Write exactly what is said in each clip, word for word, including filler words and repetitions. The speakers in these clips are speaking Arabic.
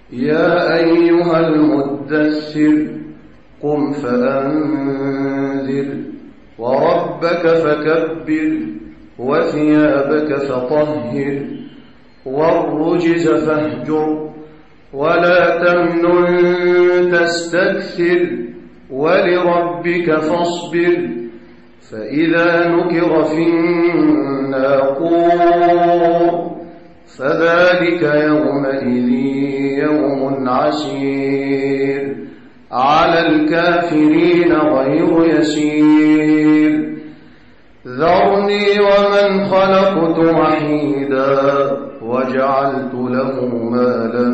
يا أيها المدثر قم فأنذر وربك فكبر وثيابك فطهر والرجز فاهجر ولا تمنن تستكثر ولربك فاصبر فإذا نكر في الناقور فذلك يومئذ يوم عسير على الكافرين غير يسير ذرني ومن خلقت وحيدا وجعلت له مالا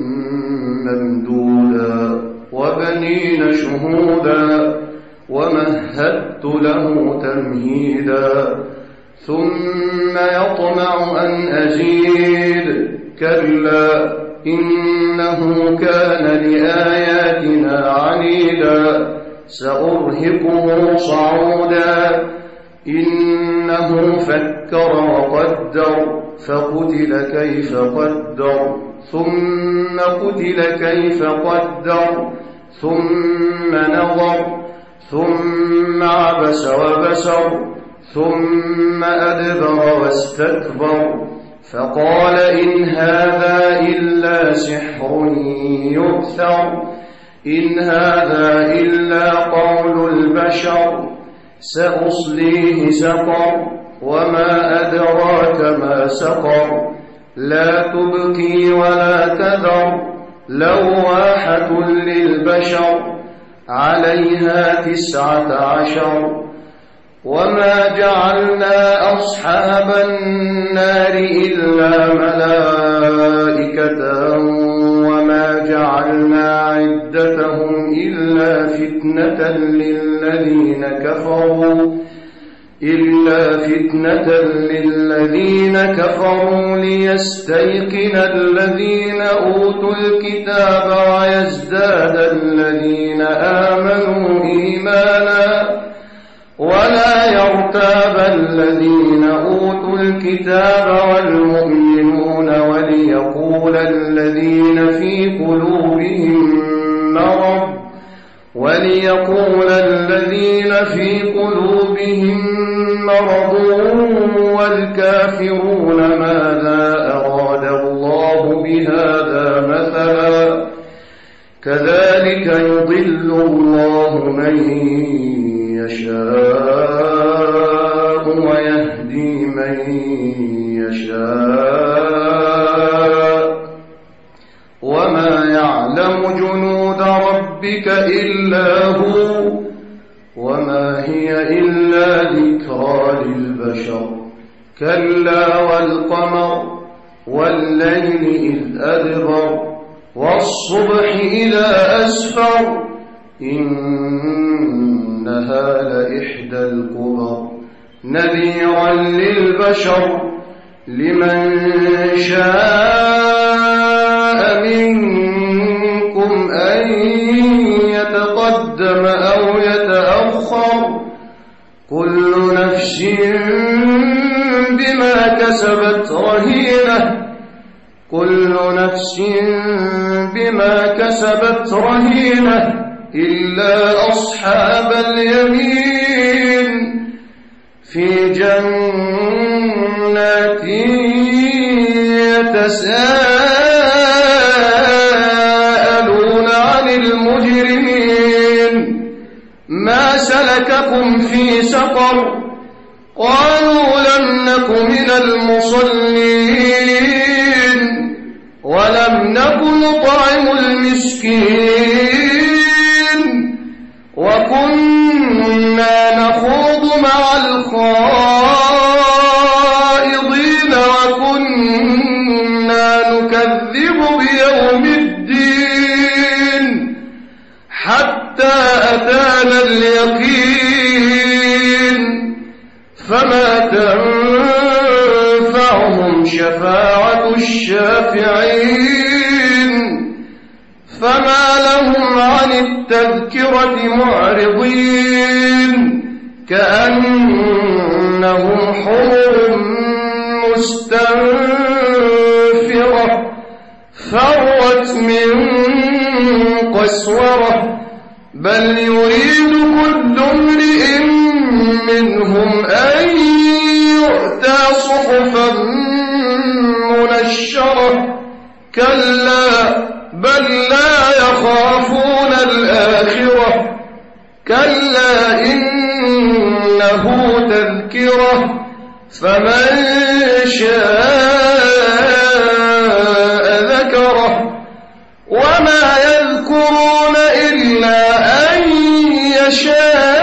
ممدودا وبنين شهودا ومهدت له تمهيدا ثم يطمع أن أزيد كلا إنه كان لآياتنا عنيدا سأرهقه صعودا إنه فكر وقدر فقتل كيف قدر ثم قتل كيف قدر ثم نظر ثم عبس وبسر ثم أدبر واستكبر فقال إن هذا إلا سحر يؤثر إن هذا إلا قول البشر سأصليه سقر وما أدراك ما سقر لا تبكي ولا تذر لواحة للبشر عليها تسعة عشر وما جعلنا أصحاب النار إلا ملائكة وما جعلنا عدتهم إلا فتنة للذين كفروا إلا فتنة للذين كفروا ليستيقن الذين أوتوا الكتاب ويزداد الذين آمنوا إيمانا ولا يرتاب الذين أوتوا الكتاب والمؤمنون وليقول الذين في قلوبهم مرض وليقول الذين في قلوبهم مرض والكافرون ماذا أراد الله بهذا مثلا كذلك يضل الله من يشاء ويهدي من يشاء وما يعلم جنود ربك إلا هو وما هي إلا ذكرى للبشر كلا والقمر والليل إذ أدبر والصبح إذا أسفر إنها لإحدى الكبر نذيرا للبشر لمن شاء منكم أن يتقدم أو يتأخر كل نفس بما كسبت رهينة كل نفس بما كسبت رهينة إلا أصحاب اليمين في جنات يتساءلون عن المجرمين ما سلككم في سقر قالوا لم نك من المصلين ولم نك نطعم المسكين وكنا نخوض مع الخائضين وكنا نكذب بيوم الدين حتى أتانا اليقين فما تنفعهم شفاعة الشافعين فما لهم عن التذكرة معرضين كأنهم حمر مستنفرة فرت من قسورة بل يريد كل امرئ منهم أن يؤتى صحفا منشرة كلا بل لا يخافون الآخرة كلا إنه تذكرة فمن شاء ذكره وما يذكرون إلا أن يشاء